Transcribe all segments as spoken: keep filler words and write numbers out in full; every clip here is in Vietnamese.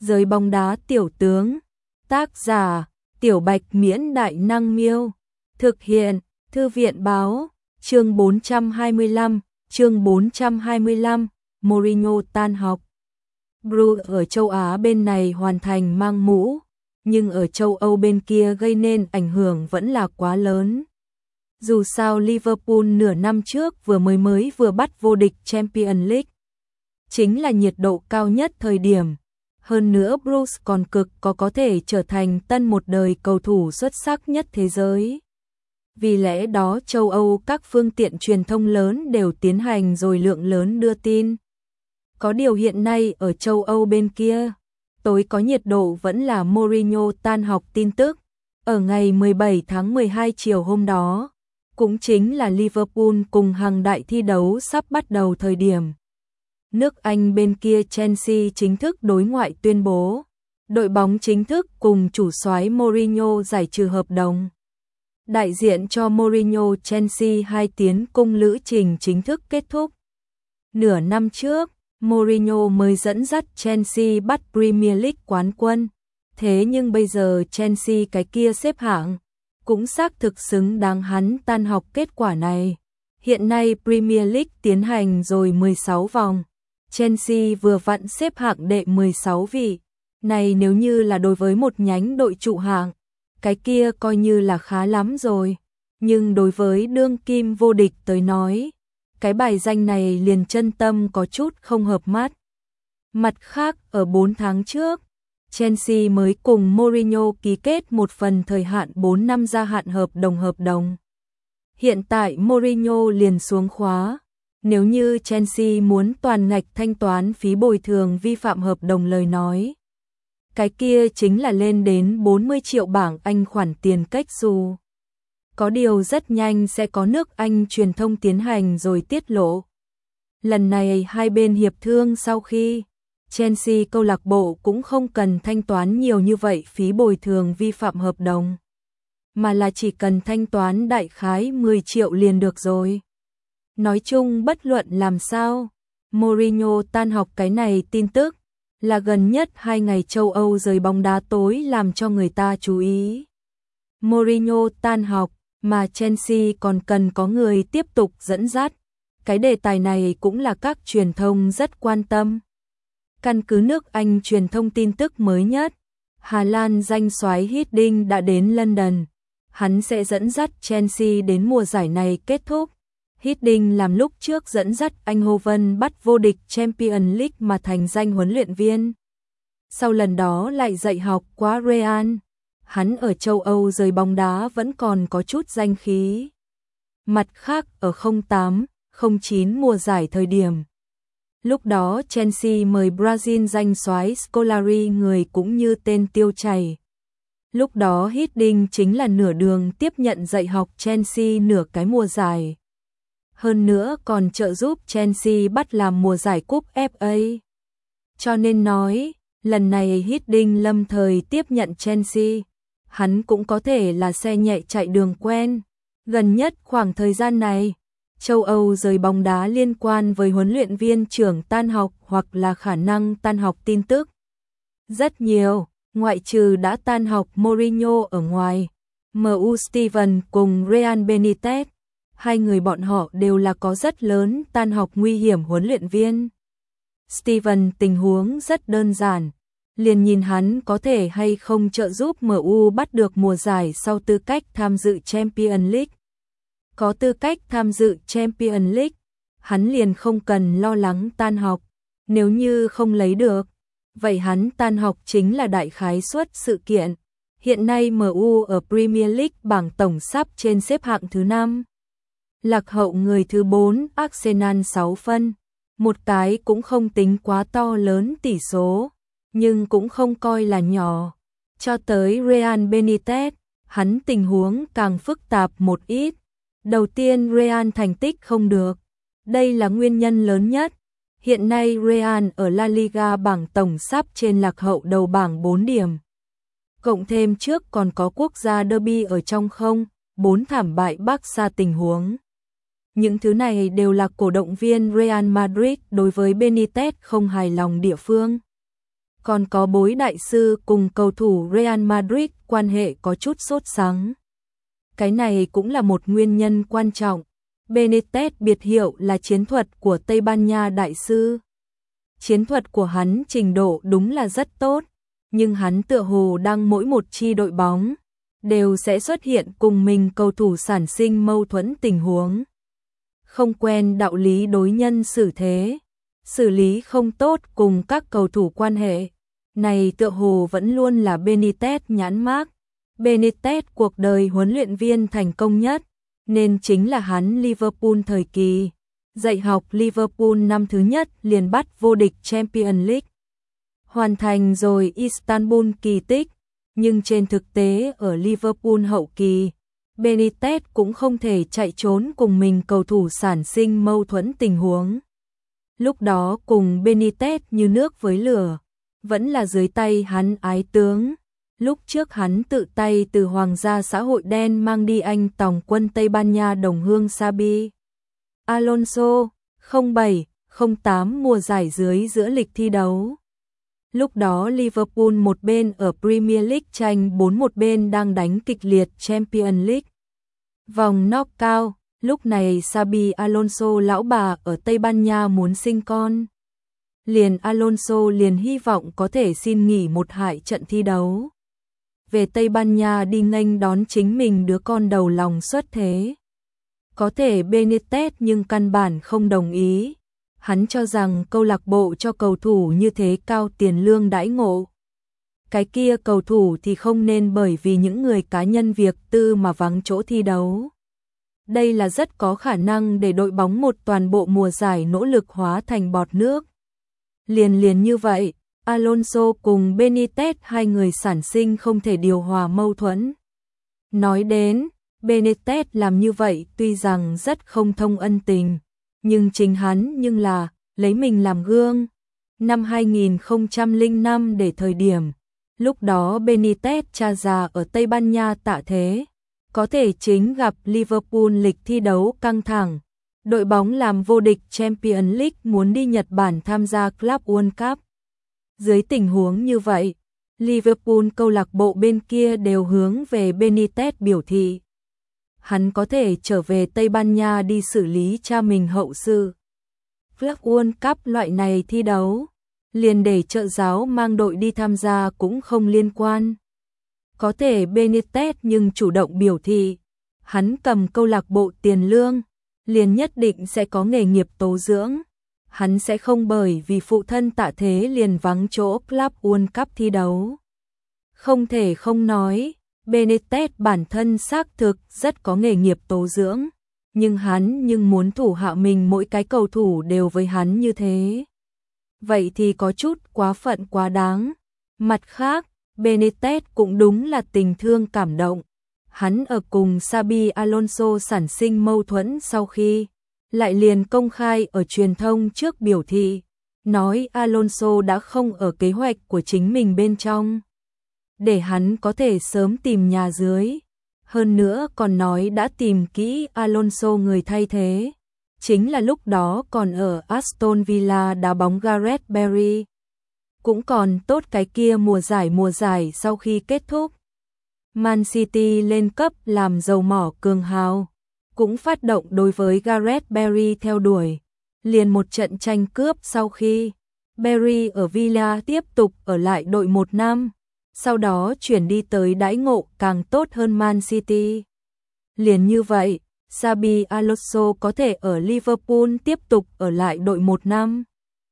Giới bóng đá tiểu tướng. Tác giả: Tiểu Bạch Miễn Đại Năng Miêu. Thực hiện: Thư viện Báo. Chương bốn trăm hai mươi lăm, chương bốn trăm hai mươi lăm, Mourinho tan học. Bruce ở châu Á bên này hoàn thành mang mũ, nhưng ở châu Âu bên kia gây nên ảnh hưởng vẫn là quá lớn. Dù sao Liverpool nửa năm trước vừa mới mới vừa bắt vô địch Champions League. Chính là nhiệt độ cao nhất thời điểm. Hơn nữa Bruce còn cực có có thể trở thành tân một đời cầu thủ xuất sắc nhất thế giới. Vì lẽ đó châu Âu các phương tiện truyền thông lớn đều tiến hành rồi lượng lớn đưa tin. Có điều hiện nay ở châu Âu bên kia, tối có nhiệt độ vẫn là Mourinho tan học tin tức. Ở ngày mười bảy tháng mười hai chiều hôm đó, cũng chính là Liverpool cùng hàng đại thi đấu sắp bắt đầu thời điểm. Nước Anh bên kia Chelsea chính thức đối ngoại tuyên bố, đội bóng chính thức cùng chủ soái Mourinho giải trừ hợp đồng. Đại diện cho Mourinho Chelsea hai tiến cung lữ trình chính thức kết thúc. Nửa năm trước, Mourinho mới dẫn dắt Chelsea bắt Premier League quán quân. Thế nhưng bây giờ Chelsea cái kia xếp hạng, cũng xác thực xứng đáng hắn tan học kết quả này. Hiện nay Premier League tiến hành rồi mười sáu vòng. Chelsea vừa vặn xếp hạng đệ mười sáu vị. Này nếu như là đối với một nhánh đội trụ hạng, cái kia coi như là khá lắm rồi. Nhưng đối với đương kim vô địch tới nói, cái bài danh này liền chân tâm có chút không hợp mắt. Mặt khác, ở bốn tháng trước, Chelsea mới cùng Mourinho ký kết một phần thời hạn bốn năm gia hạn hợp đồng hợp đồng. Hiện tại Mourinho liền xuống khóa. Nếu như Chelsea muốn toàn ngạch thanh toán phí bồi thường vi phạm hợp đồng lời nói, cái kia chính là lên đến bốn mươi triệu bảng Anh khoản tiền cách xù. Có điều rất nhanh sẽ có nước Anh truyền thông tiến hành rồi tiết lộ. Lần này hai bên hiệp thương sau khi Chelsea câu lạc bộ cũng không cần thanh toán nhiều như vậy phí bồi thường vi phạm hợp đồng, mà là chỉ cần thanh toán đại khái mười triệu liền được rồi. Nói chung bất luận làm sao, Mourinho tan học cái này tin tức là gần nhất hai ngày châu Âu giới bóng đá tối làm cho người ta chú ý. Mourinho tan học mà Chelsea còn cần có người tiếp tục dẫn dắt. Cái đề tài này cũng là các truyền thông rất quan tâm. Căn cứ nước Anh truyền thông tin tức mới nhất, Hà Lan danh soái Hiddink đã đến London. Hắn sẽ dẫn dắt Chelsea đến mùa giải này kết thúc. Hiddink làm lúc trước dẫn dắt Eindhoven bắt vô địch Champions League mà thành danh huấn luyện viên. Sau lần đó lại dạy học qua Real. Hắn ở châu Âu giới bóng đá vẫn còn có chút danh khí. Mặt khác ở không tám, không chín mùa giải thời điểm. Lúc đó Chelsea mời Brazil danh soái Scolari người cũng như tên tiêu chảy. Lúc đó Hiddink chính là nửa đường tiếp nhận dạy học Chelsea nửa cái mùa giải. Hơn nữa còn trợ giúp Chelsea bắt làm mùa giải cúp ép a. Cho nên nói, lần này Hiddink lâm thời tiếp nhận Chelsea, hắn cũng có thể là xe nhẹ chạy đường quen. Gần nhất khoảng thời gian này, châu Âu giới bóng đá liên quan với huấn luyện viên trưởng tan học hoặc là khả năng tan học tin tức rất nhiều, ngoại trừ đã tan học Mourinho ở ngoài, em u Steven cùng Real Benitez. Hai người bọn họ đều là có rất lớn tan học nguy hiểm huấn luyện viên. Steven tình huống rất đơn giản, liền nhìn hắn có thể hay không trợ giúp em u bắt được mùa giải sau tư cách tham dự Champions League. Có tư cách tham dự Champions League, hắn liền không cần lo lắng tan học. Nếu như không lấy được, vậy hắn tan học chính là đại khái suất sự kiện. Hiện nay em u ở Premier League bảng tổng sắp trên xếp hạng thứ năm. Lạc hậu người thứ bốn Arsenal sáu phân, một cái cũng không tính quá to lớn tỷ số, nhưng cũng không coi là nhỏ. Cho tới Real Benitez, hắn tình huống càng phức tạp một ít. Đầu tiên Real thành tích không được, đây là nguyên nhân lớn nhất. Hiện nay Real ở La Liga bảng tổng sắp trên lạc hậu đầu bảng bốn điểm. Cộng thêm trước còn có quốc gia derby ở trong không, bốn thảm bại Barca tình huống. Những thứ này đều là cổ động viên Real Madrid đối với Benitez không hài lòng địa phương. Còn có bối đại sư cùng cầu thủ Real Madrid quan hệ có chút sốt sắng. Cái này cũng là một nguyên nhân quan trọng. Benitez biệt hiệu là chiến thuật của Tây Ban Nha đại sư. Chiến thuật của hắn trình độ đúng là rất tốt, nhưng hắn tựa hồ đang mỗi một chi đội bóng đều sẽ xuất hiện cùng mình cầu thủ sản sinh mâu thuẫn tình huống. Không quen đạo lý đối nhân xử thế, xử lý không tốt cùng các cầu thủ quan hệ. Này tựa hồ vẫn luôn là Benitez nhãn mác. Benitez cuộc đời huấn luyện viên thành công nhất, nên chính là hắn Liverpool thời kỳ. Dạy học Liverpool năm thứ nhất liền bắt vô địch Champions League. Hoàn thành rồi Istanbul kỳ tích, nhưng trên thực tế ở Liverpool hậu kỳ, Benitez cũng không thể chạy trốn cùng mình cầu thủ sản sinh mâu thuẫn tình huống. Lúc đó cùng Benitez như nước với lửa, vẫn là dưới tay hắn ái tướng. Lúc trước hắn tự tay từ Hoàng gia xã hội đen mang đi anh tòng quân Tây Ban Nha đồng hương Xabi Alonso, không bảy không tám mùa giải dưới giữa lịch thi đấu. Lúc đó Liverpool một bên ở Premier League tranh bốn, một bên đang đánh kịch liệt Champions League. Vòng knockout, lúc này Xabi Alonso lão bà ở Tây Ban Nha muốn sinh con. Liền Alonso liền hy vọng có thể xin nghỉ một hai trận thi đấu, về Tây Ban Nha đi nghênh đón chính mình đứa con đầu lòng xuất thế. Có thể Benitez nhưng căn bản không đồng ý. Hắn cho rằng câu lạc bộ cho cầu thủ như thế cao tiền lương đãi ngộ. Cái kia cầu thủ thì không nên bởi vì những người cá nhân việc tư mà vắng chỗ thi đấu. Đây là rất có khả năng để đội bóng một toàn bộ mùa giải nỗ lực hóa thành bọt nước. Liền liền như vậy, Alonso cùng Benitez hai người sản sinh không thể điều hòa mâu thuẫn. Nói đến, Benitez làm như vậy tuy rằng rất không thông ân tình, nhưng chính hắn nhưng là lấy mình làm gương. Năm hai nghìn không trăm lẻ năm để thời điểm, lúc đó Benitez cha già ở Tây Ban Nha tạ thế, có thể chính gặp Liverpool lịch thi đấu căng thẳng. Đội bóng làm vô địch Champions League muốn đi Nhật Bản tham gia Club World Cup. Dưới tình huống như vậy, Liverpool câu lạc bộ bên kia đều hướng về Benitez biểu thị. Hắn có thể trở về Tây Ban Nha đi xử lý cha mình hậu sự. Club World Cup loại này thi đấu, liền để trợ giáo mang đội đi tham gia cũng không liên quan. Có thể Benitez nhưng chủ động biểu thị, hắn cầm câu lạc bộ tiền lương, liền nhất định sẽ có nghề nghiệp tố dưỡng. Hắn sẽ không bởi vì phụ thân tạ thế liền vắng chỗ Club World Cup thi đấu. Không thể không nói, Benitez bản thân xác thực rất có nghề nghiệp tố dưỡng, nhưng hắn nhưng muốn thủ hạ mình mỗi cái cầu thủ đều với hắn như thế. Vậy thì có chút quá phận quá đáng. Mặt khác, Benitez cũng đúng là tình thương cảm động. Hắn ở cùng Xabi Alonso sản sinh mâu thuẫn sau khi lại liền công khai ở truyền thông trước biểu thị, nói Alonso đã không ở kế hoạch của chính mình bên trong, để hắn có thể sớm tìm nhà dưới. Hơn nữa còn nói đã tìm kỹ Alonso người thay thế, chính là lúc đó còn ở Aston Villa đá bóng Gareth Bale. Cũng còn tốt cái kia mùa giải mùa giải sau khi kết thúc, Man City lên cấp làm dầu mỏ cường hào, cũng phát động đối với Gareth Bale theo đuổi. Liền một trận tranh cướp sau khi Bale ở Villa tiếp tục ở lại đội một năm, sau đó chuyển đi tới đãi ngộ càng tốt hơn Man City. Liền như vậy, Xabi Alonso có thể ở Liverpool tiếp tục ở lại đội một năm.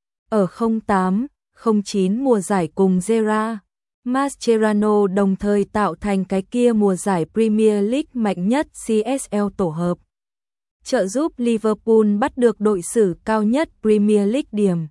Ở không tám không chín mùa giải cùng Gerrard Mascherano đồng thời tạo thành cái kia mùa giải Premier League mạnh nhất xê ét lờ tổ hợp, trợ giúp Liverpool bắt được đội sử cao nhất Premier League điểm.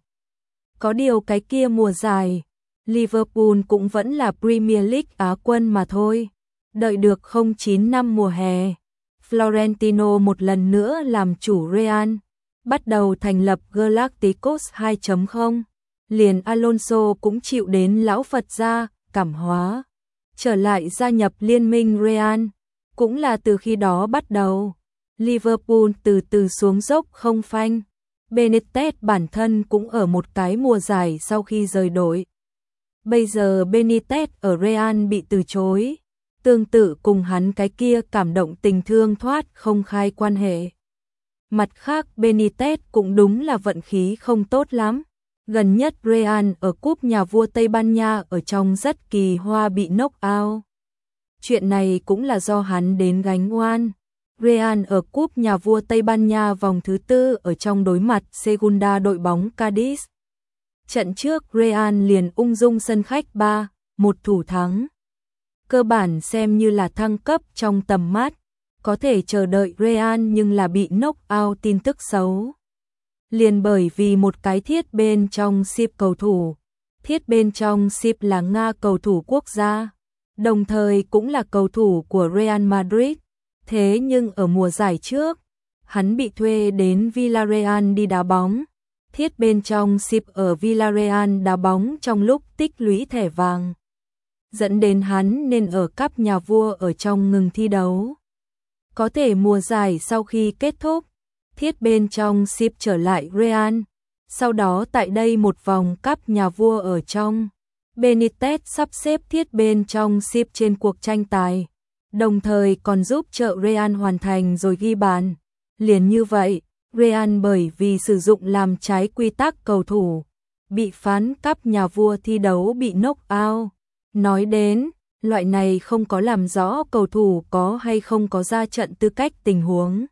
Có điều cái kia mùa giải, Liverpool cũng vẫn là Premier League Á quân mà thôi. Đợi được không chín năm mùa hè, Florentino một lần nữa làm chủ Real, bắt đầu thành lập Galacticos hai chấm không. Liền Alonso cũng chịu đến lão Phật gia cảm hóa, trở lại gia nhập liên minh Real. Cũng là từ khi đó bắt đầu, Liverpool từ từ xuống dốc không phanh. Benitez bản thân cũng ở một cái mùa giải sau khi rời đội, Bây giờ Benitez ở Real bị từ chối, tương tự cùng hắn cái kia cảm động tình thương thoát không khai quan hệ. Mặt khác Benitez cũng đúng là vận khí không tốt lắm. Gần nhất Real ở cúp nhà vua Tây Ban Nha ở trong rất kỳ hoa bị knock out. Chuyện này cũng là do hắn đến gánh oan. Real ở cúp nhà vua Tây Ban Nha vòng thứ tư ở trong đối mặt Segunda đội bóng Cadiz. Trận trước Real liền ung dung sân khách ba một thủ thắng. Cơ bản xem như là thăng cấp trong tầm mắt, có thể chờ đợi Real nhưng là bị knock out tin tức xấu. Liền bởi vì một cái thiết bên trong ship cầu thủ, thiết bên trong ship là Nga cầu thủ quốc gia, đồng thời cũng là cầu thủ của Real Madrid. Thế nhưng ở mùa giải trước, hắn bị thuê đến Villarreal đi đá bóng. Thiết bên trong ship ở Villarreal đá bóng trong lúc tích lũy thẻ vàng, dẫn đến hắn nên ở cúp nhà vua ở trong ngừng thi đấu. Có thể mùa giải sau khi kết thúc, thiết bên trong ship trở lại Real. Sau đó tại đây một vòng cúp nhà vua ở trong, Benitez sắp xếp thiết bên trong ship trên cuộc tranh tài, đồng thời còn giúp trợ Real hoàn thành rồi ghi bàn. Liền như vậy, Real bởi vì sử dụng làm trái quy tắc cầu thủ, bị phán cúp nhà vua thi đấu bị knock out. Nói đến, loại này không có làm rõ cầu thủ có hay không có ra trận tư cách tình huống.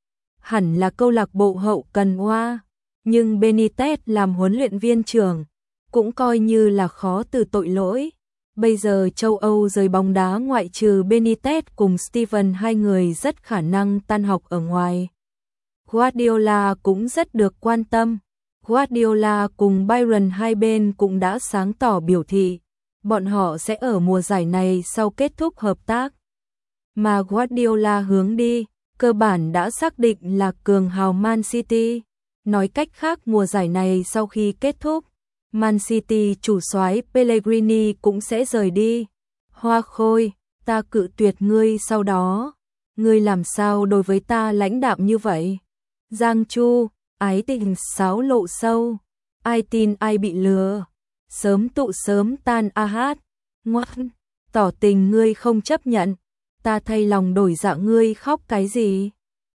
Hẳn là câu lạc bộ hậu cần oa, nhưng Benitez làm huấn luyện viên trưởng, cũng coi như là khó từ tội lỗi. Bây giờ châu Âu giới bóng đá ngoại trừ Benitez cùng Steven hai người rất khả năng tan học ở ngoài. Guardiola cũng rất được quan tâm. Guardiola cùng Bayern hai bên cũng đã sáng tỏ biểu thị, bọn họ sẽ ở mùa giải này sau kết thúc hợp tác. Mà Guardiola hướng đi, cơ bản đã xác định là cường hào Man City. Nói cách khác mùa giải này sau khi kết thúc, Man City chủ soái Pellegrini cũng sẽ rời đi. Hoa Khôi, ta cự tuyệt ngươi sau đó. Ngươi làm sao đối với ta lãnh đạm như vậy? Giang Chu, ái tình sáo lộ sâu. Ai tin ai bị lừa. Sớm tụ sớm tan a hát. Ngoan, tỏ tình ngươi không chấp nhận. Ta thay lòng đổi dạ ngươi khóc cái gì?